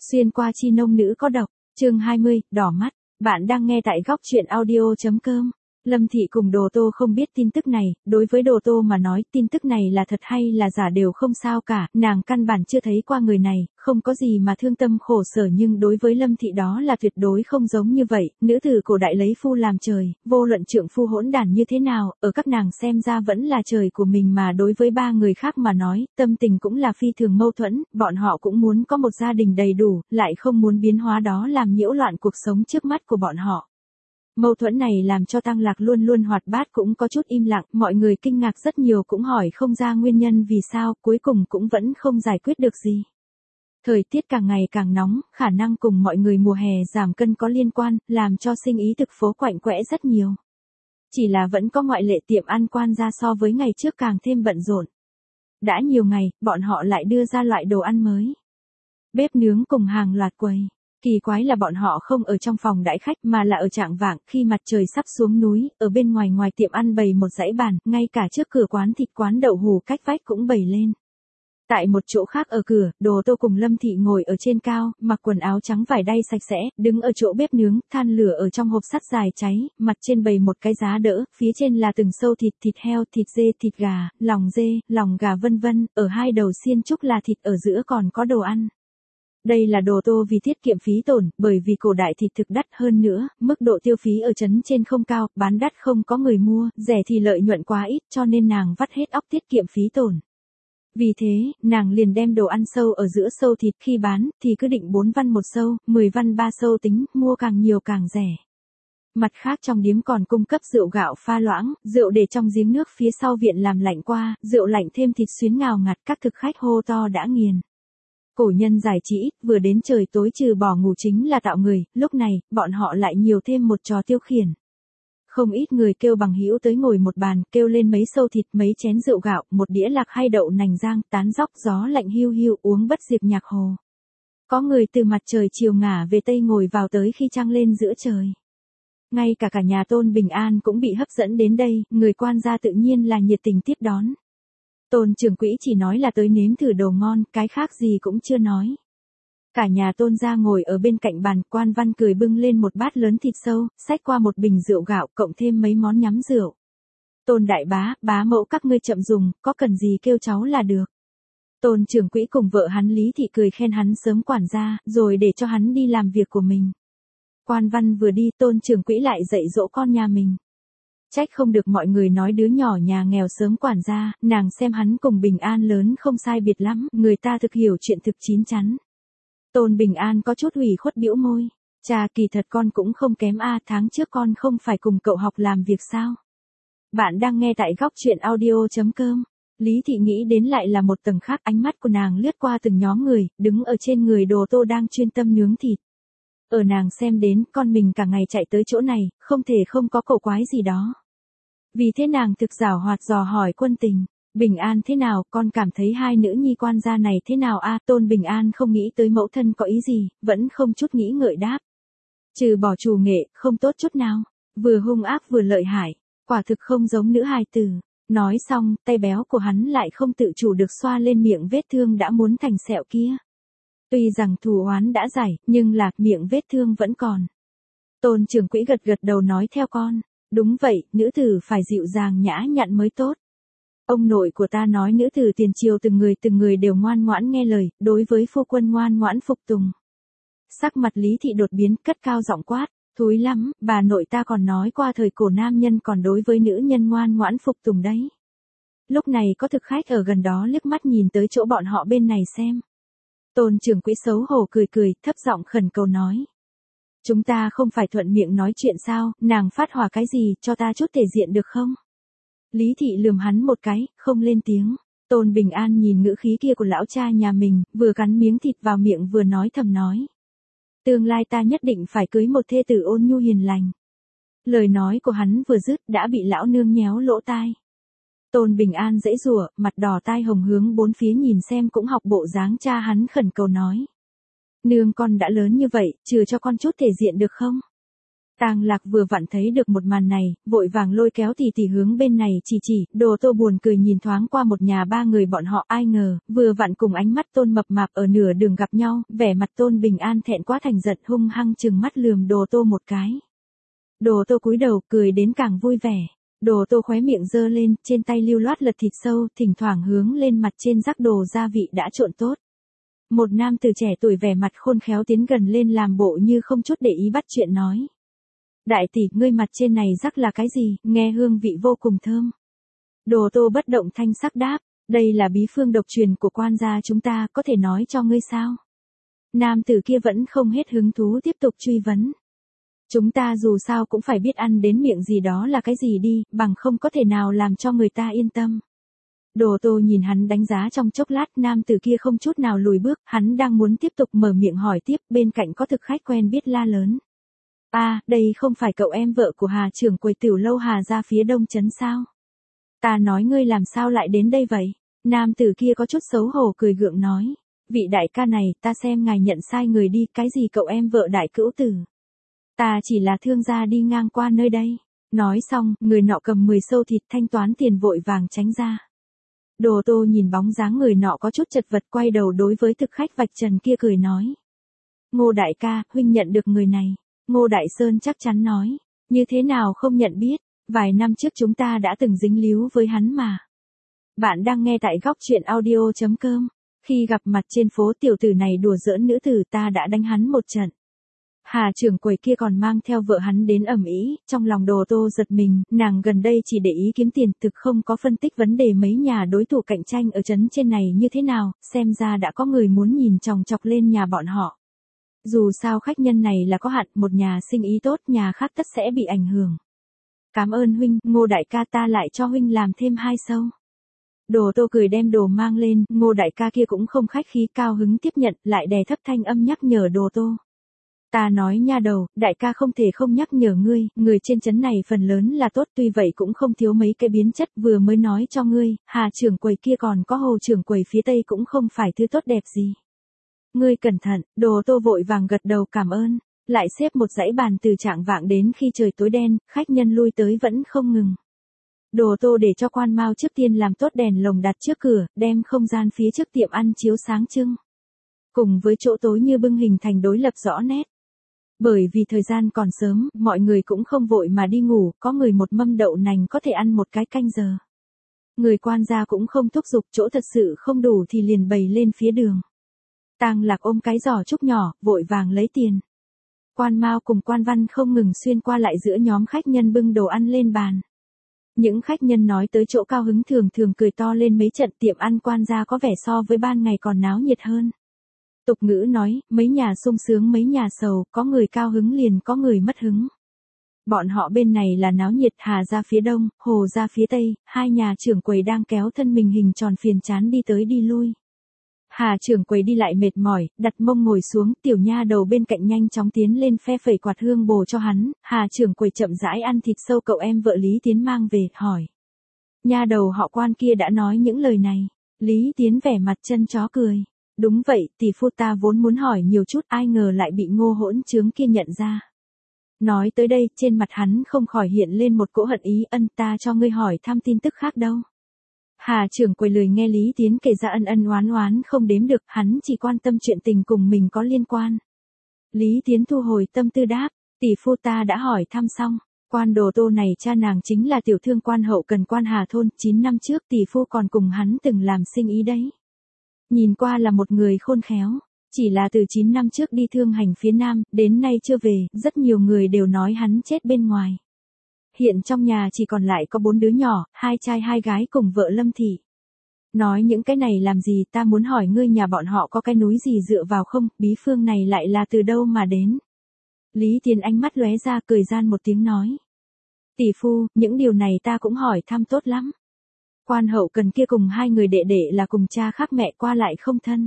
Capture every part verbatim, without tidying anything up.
Xuyên qua chi nông nữ có độc, chương hai mươi, đỏ mắt. Bạn đang nghe tại góc truyện audio.com. Lâm Thị cùng Đồ Tô không biết tin tức này, đối với Đồ Tô mà nói tin tức này là thật hay là giả đều không sao cả, nàng căn bản chưa thấy qua người này, không có gì mà thương tâm khổ sở, nhưng đối với Lâm Thị đó là tuyệt đối không giống như vậy, nữ tử cổ đại lấy phu làm trời, vô luận trượng phu hỗn đản như thế nào, ở các nàng xem ra vẫn là trời của mình, mà đối với ba người khác mà nói, tâm tình cũng là phi thường mâu thuẫn, bọn họ cũng muốn có một gia đình đầy đủ, lại không muốn biến hóa đó làm nhiễu loạn cuộc sống trước mắt của bọn họ. Mâu thuẫn này làm cho Tăng Lạc luôn luôn hoạt bát cũng có chút im lặng, mọi người kinh ngạc rất nhiều cũng hỏi không ra nguyên nhân vì sao, cuối cùng cũng vẫn không giải quyết được gì. Thời tiết càng ngày càng nóng, khả năng cùng mọi người mùa hè giảm cân có liên quan, làm cho sinh ý thực phố quạnh quẽ rất nhiều. Chỉ là vẫn có ngoại lệ, tiệm ăn Quan Gia so với ngày trước càng thêm bận rộn. Đã nhiều ngày, bọn họ lại đưa ra loại đồ ăn mới. Bếp nướng cùng hàng loạt quầy. Kỳ quái là bọn họ không ở trong phòng đãi khách mà là ở trạng vạng, khi mặt trời sắp xuống núi, ở bên ngoài ngoài tiệm ăn bày một dãy bàn, ngay cả trước cửa quán thịt quán đậu hù cách vách cũng bày lên. Tại một chỗ khác ở cửa, Đồ Tô cùng Lâm Thị ngồi ở trên cao, mặc quần áo trắng vải đay sạch sẽ, đứng ở chỗ bếp nướng, than lửa ở trong hộp sắt dài cháy, mặt trên bày một cái giá đỡ, phía trên là từng sâu thịt, thịt heo, thịt dê, thịt gà, lòng dê, lòng gà vân vân, ở hai đầu xiên trúc là thịt, ở giữa còn có đồ ăn. Đây là Đồ Tô vì tiết kiệm phí tổn, bởi vì cổ đại thịt thực đắt hơn nữa, mức độ tiêu phí ở trấn trên không cao, bán đắt không có người mua, rẻ thì lợi nhuận quá ít, cho nên nàng vắt hết óc tiết kiệm phí tổn. Vì thế, nàng liền đem đồ ăn sâu ở giữa sâu thịt, khi bán thì cứ định bốn văn một sâu, mười văn ba sâu tính, mua càng nhiều càng rẻ. Mặt khác trong điếm còn cung cấp rượu gạo pha loãng, rượu để trong giếng nước phía sau viện làm lạnh qua, rượu lạnh thêm thịt xuyến ngào ngạt, các thực khách hô to đã nghiền. Cổ nhân giải trí ít, vừa đến trời tối trừ bỏ ngủ chính là tạo người, lúc này, bọn họ lại nhiều thêm một trò tiêu khiển. Không ít người kêu bằng hữu tới ngồi một bàn, kêu lên mấy sâu thịt, mấy chén rượu gạo, một đĩa lạc hay đậu nành rang, tán dóc gió lạnh hiu hiu, uống bất diệt nhạc hồ. Có người từ mặt trời chiều ngả về tây ngồi vào tới khi trăng lên giữa trời. Ngay cả cả nhà Tôn Bình An cũng bị hấp dẫn đến đây, người Quan gia tự nhiên là nhiệt tình tiếp đón. Tôn trưởng quỹ chỉ nói là tới nếm thử đồ ngon, cái khác gì cũng chưa nói. Cả nhà Tôn gia ngồi ở bên cạnh bàn, Quan Văn cười bưng lên một bát lớn thịt sâu, xách qua một bình rượu gạo, cộng thêm mấy món nhắm rượu. Tôn đại bá, bá mẫu các ngươi chậm dùng, có cần gì kêu cháu là được. Tôn trưởng quỹ cùng vợ hắn Lý Thị cười khen hắn sớm quản gia, rồi để cho hắn đi làm việc của mình. Quan Văn vừa đi, Tôn trưởng quỹ lại dạy dỗ con nhà mình. Trách không được mọi người nói đứa nhỏ nhà nghèo sớm quản gia, nàng xem hắn cùng Bình An lớn không sai biệt lắm, người ta thực hiểu chuyện thực chín chắn. Tôn Bình An có chút ủy khuất bĩu môi, cha kỳ thật con cũng không kém a, tháng trước con không phải cùng cậu học làm việc sao. Bạn đang nghe tại góc truyện audio.com. Lý Thị nghĩ đến lại là một tầng khác, ánh mắt của nàng lướt qua từng nhóm người, đứng ở trên người Đồ Tô đang chuyên tâm nướng thịt. Ở nàng xem đến, con mình cả ngày chạy tới chỗ này, không thể không có cổ quái gì đó. Vì thế nàng thực giảo hoạt dò hỏi quân tình, Bình An thế nào, con cảm thấy hai nữ nhi quan gia này thế nào a? Tôn Bình An không nghĩ tới mẫu thân có ý gì, vẫn không chút nghĩ ngợi đáp. Trừ bỏ trù nghệ, không tốt chút nào, vừa hung ác vừa lợi hại, quả thực không giống nữ hài tử. Nói xong, tay béo của hắn lại không tự chủ được xoa lên miệng vết thương đã muốn thành sẹo kia. Tuy rằng thù oán đã giải, nhưng là, miệng vết thương vẫn còn. Tôn trưởng quỹ gật gật đầu nói theo con. Đúng vậy, nữ tử phải dịu dàng nhã nhặn mới tốt. Ông nội của ta nói nữ tử tiền triều từng người từng người đều ngoan ngoãn nghe lời, đối với phu quân ngoan ngoãn phục tùng. Sắc mặt Lý Thị đột biến, cất cao giọng quát, thúi lắm, bà nội ta còn nói qua thời cổ nam nhân còn đối với nữ nhân ngoan ngoãn phục tùng đấy. Lúc này có thực khách ở gần đó liếc mắt nhìn tới chỗ bọn họ bên này xem. Tôn trưởng quỹ xấu hổ cười cười, thấp giọng khẩn cầu nói. Chúng ta không phải thuận miệng nói chuyện sao, nàng phát hỏa cái gì, cho ta chút thể diện được không? Lý Thị lườm hắn một cái, không lên tiếng. Tôn Bình An nhìn ngữ khí kia của lão cha nhà mình, vừa cắn miếng thịt vào miệng vừa nói thầm nói. Tương lai ta nhất định phải cưới một thê tử ôn nhu hiền lành. Lời nói của hắn vừa dứt đã bị lão nương nhéo lỗ tai. Tôn Bình An giãy giụa, mặt đỏ tai hồng hướng bốn phía nhìn xem cũng học bộ dáng cha hắn khẩn cầu nói. Nương con đã lớn như vậy, trừ cho con chút thể diện được không? Tàng Lạc vừa vặn thấy được một màn này, vội vàng lôi kéo tỷ tỷ hướng bên này chỉ chỉ, Đồ Tô buồn cười nhìn thoáng qua một nhà ba người bọn họ, ai ngờ, vừa vặn cùng ánh mắt Tôn mập mạp ở nửa đường gặp nhau, vẻ mặt Tôn Bình An thẹn quá thành giận, hung hăng trừng mắt lườm Đồ Tô một cái. Đồ Tô cúi đầu cười đến càng vui vẻ. Đồ Tô khóe miệng giơ lên, trên tay lưu loát lật thịt sâu, thỉnh thoảng hướng lên mặt trên rắc đồ gia vị đã trộn tốt. Một nam từ trẻ tuổi vẻ mặt khôn khéo tiến gần lên làm bộ như không chút để ý bắt chuyện nói. Đại tỷ, ngươi mặt trên này rắc là cái gì, nghe hương vị vô cùng thơm. Đồ Tô bất động thanh sắc đáp, đây là bí phương độc truyền của quan gia chúng ta, có thể nói cho ngươi sao? Nam tử kia vẫn không hết hứng thú tiếp tục truy vấn. Chúng ta dù sao cũng phải biết ăn đến miệng gì đó là cái gì đi, bằng không có thể nào làm cho người ta yên tâm. Đồ Tô nhìn hắn đánh giá trong chốc lát, nam tử kia không chút nào lùi bước, hắn đang muốn tiếp tục mở miệng hỏi tiếp, bên cạnh có thực khách quen biết la lớn. A, à, đây không phải cậu em vợ của Hà trưởng quầy tiểu lâu Hà ra phía đông trấn sao? Ta nói ngươi làm sao lại đến đây vậy? Nam tử kia có chút xấu hổ cười gượng nói. Vị đại ca này, ta xem ngài nhận sai người đi, cái gì cậu em vợ đại cữu tử? Ta chỉ là thương gia đi ngang qua nơi đây. Nói xong, người nọ cầm mười sâu thịt thanh toán tiền vội vàng tránh ra. Đồ Tô nhìn bóng dáng người nọ có chút chật vật, quay đầu đối với thực khách vạch trần kia cười nói. Ngô đại ca, huynh nhận được người này. Ngô Đại Sơn chắc chắn nói. Như thế nào không nhận biết, vài năm trước chúng ta đã từng dính líu với hắn mà. Bạn đang nghe tại góc truyện audio chấm com. Khi gặp mặt trên phố tiểu tử này đùa giỡn nữ tử, ta đã đánh hắn một trận. Hà trưởng quầy kia còn mang theo vợ hắn đến ầm ĩ, trong lòng Đồ Tô giật mình, nàng gần đây chỉ để ý kiếm tiền, thực không có phân tích vấn đề mấy nhà đối thủ cạnh tranh ở trấn trên này như thế nào, xem ra đã có người muốn nhìn chòng chọc lên nhà bọn họ. Dù sao khách nhân này là có hạn, một nhà sinh ý tốt, nhà khác tất sẽ bị ảnh hưởng. Cảm ơn huynh, Ngô đại ca, ta lại cho huynh làm thêm hai sâu. Đồ Tô cười đem đồ mang lên, Ngô đại ca kia cũng không khách khí, cao hứng tiếp nhận, lại đè thấp thanh âm nhắc nhở Đồ Tô. Ta nói nha đầu, đại ca không thể không nhắc nhở ngươi, người trên trấn này phần lớn là tốt, tuy vậy cũng không thiếu mấy cái biến chất, vừa mới nói cho ngươi, Hà trưởng quầy kia còn có Hồ trưởng quầy phía tây cũng không phải thứ tốt đẹp gì. Ngươi cẩn thận, Đồ Tô vội vàng gật đầu cảm ơn, lại xếp một dãy bàn từ trạng vạng đến khi trời tối đen, khách nhân lui tới vẫn không ngừng. Đồ Tô để cho quan mao trước tiên làm tốt đèn lồng đặt trước cửa, đem không gian phía trước tiệm ăn chiếu sáng trưng. Cùng với chỗ tối như bưng hình thành đối lập rõ nét. Bởi vì thời gian còn sớm, mọi người cũng không vội mà đi ngủ, có người một mâm đậu nành có thể ăn một cái canh giờ. Người quan gia cũng không thúc giục, chỗ thật sự không đủ thì liền bày lên phía đường. Tàng Lạc ôm cái giỏ trúc nhỏ, vội vàng lấy tiền. Quan Mao cùng Quan Văn không ngừng xuyên qua lại giữa nhóm khách nhân bưng đồ ăn lên bàn. Những khách nhân nói tới chỗ cao hứng thường thường cười to lên mấy trận, tiệm ăn quan gia có vẻ so với ban ngày còn náo nhiệt hơn. Tục ngữ nói, mấy nhà sung sướng mấy nhà sầu, có người cao hứng liền có người mất hứng. Bọn họ bên này là náo nhiệt, Hà ra phía đông, Hồ ra phía tây, hai nhà trưởng quầy đang kéo thân mình hình tròn phiền chán đi tới đi lui. Hà trưởng quầy đi lại mệt mỏi, đặt mông ngồi xuống, tiểu nha đầu bên cạnh nhanh chóng tiến lên phe phẩy quạt hương bồ cho hắn, Hà trưởng quầy chậm rãi ăn thịt sâu cậu em vợ Lý Tiến mang về, hỏi. Nha đầu họ Quan kia đã nói những lời này, Lý Tiến vẻ mặt chân chó cười. Đúng vậy, tỷ phu ta vốn muốn hỏi nhiều chút, ai ngờ lại bị Ngô hỗn trướng kia nhận ra. Nói tới đây, trên mặt hắn không khỏi hiện lên một cỗ hận ý, ân ta cho ngươi hỏi thăm tin tức khác đâu. Hà trưởng quầy lười nghe Lý Tiến kể ra ân ân oán oán không đếm được, hắn chỉ quan tâm chuyện tình cùng mình có liên quan. Lý Tiến thu hồi tâm tư đáp, tỷ phu ta đã hỏi thăm xong, Quan Đồ Tô này cha nàng chính là tiểu thương quan hậu cần quan Hà thôn, chín năm trước tỷ phu còn cùng hắn từng làm sinh ý đấy. Nhìn qua là một người khôn khéo, chỉ là từ chín năm trước đi thương hành phía Nam, đến nay chưa về, rất nhiều người đều nói hắn chết bên ngoài. Hiện trong nhà chỉ còn lại có bốn đứa nhỏ, hai trai hai gái cùng vợ Lâm Thị. Nói những cái này làm gì, ta muốn hỏi ngươi nhà bọn họ có cái núi gì dựa vào không, bí phương này lại là từ đâu mà đến. Lý Tiến ánh mắt lóe ra cười gian một tiếng nói. Tỷ phu, những điều này ta cũng hỏi thăm tốt lắm. Quan hậu cần kia cùng hai người đệ đệ là cùng cha khác mẹ qua lại không thân.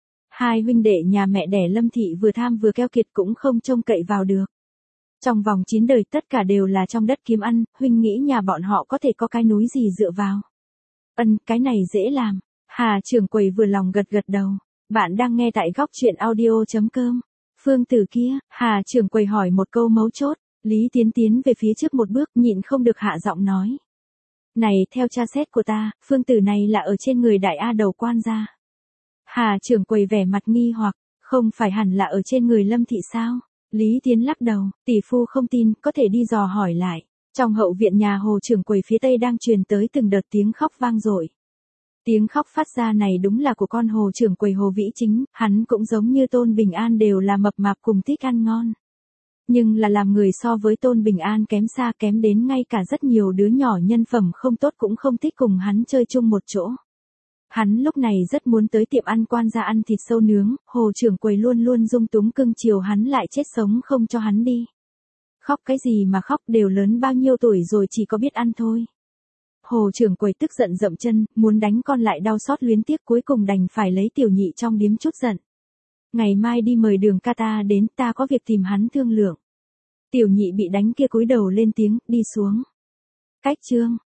Hai huynh đệ nhà mẹ đẻ Lâm Thị vừa tham vừa keo kiệt cũng không trông cậy vào được. Trong vòng chín đời tất cả đều là trong đất kiếm ăn, huynh nghĩ nhà bọn họ có thể có cái núi gì dựa vào. Ân, cái này dễ làm. Hà trưởng quầy vừa lòng gật gật đầu. Bạn đang nghe tại góc truyện audio chấm com. Phương tử kia, Hà trưởng quầy hỏi một câu mấu chốt. Lý Tiến tiến về phía trước một bước, nhịn không được hạ giọng nói. Này, theo tra xét của ta, phương tử này là ở trên người đại A Đầu quan gia. Hà trưởng quầy vẻ mặt nghi hoặc, không phải hẳn là ở trên người Lâm thị sao? Lý Tiến lắc đầu, tỷ phu không tin, có thể đi dò hỏi lại. Trong hậu viện nhà Hồ trưởng quầy phía tây đang truyền tới từng đợt tiếng khóc vang dội. Tiếng khóc phát ra này đúng là của con Hồ trưởng quầy Hồ Vĩ Chính, hắn cũng giống như Tôn Bình An đều là mập mạp cùng thích ăn ngon. Nhưng là làm người so với Tôn Bình An kém xa, kém đến ngay cả rất nhiều đứa nhỏ nhân phẩm không tốt cũng không thích cùng hắn chơi chung một chỗ. Hắn lúc này rất muốn tới tiệm ăn quan gia ăn thịt sâu nướng, Hồ trưởng quầy luôn luôn dung túng cưng chiều hắn lại chết sống không cho hắn đi. Khóc cái gì mà khóc, đều lớn bao nhiêu tuổi rồi chỉ có biết ăn thôi. Hồ trưởng quầy tức giận dậm chân, muốn đánh con lại đau xót luyến tiếc, cuối cùng đành phải lấy tiểu nhị trong điếm chút giận. Ngày mai đi mời Đường ca ta đến, ta có việc tìm hắn thương lượng. Tiểu nhị bị đánh kia cúi đầu lên tiếng, đi xuống. Cách chương.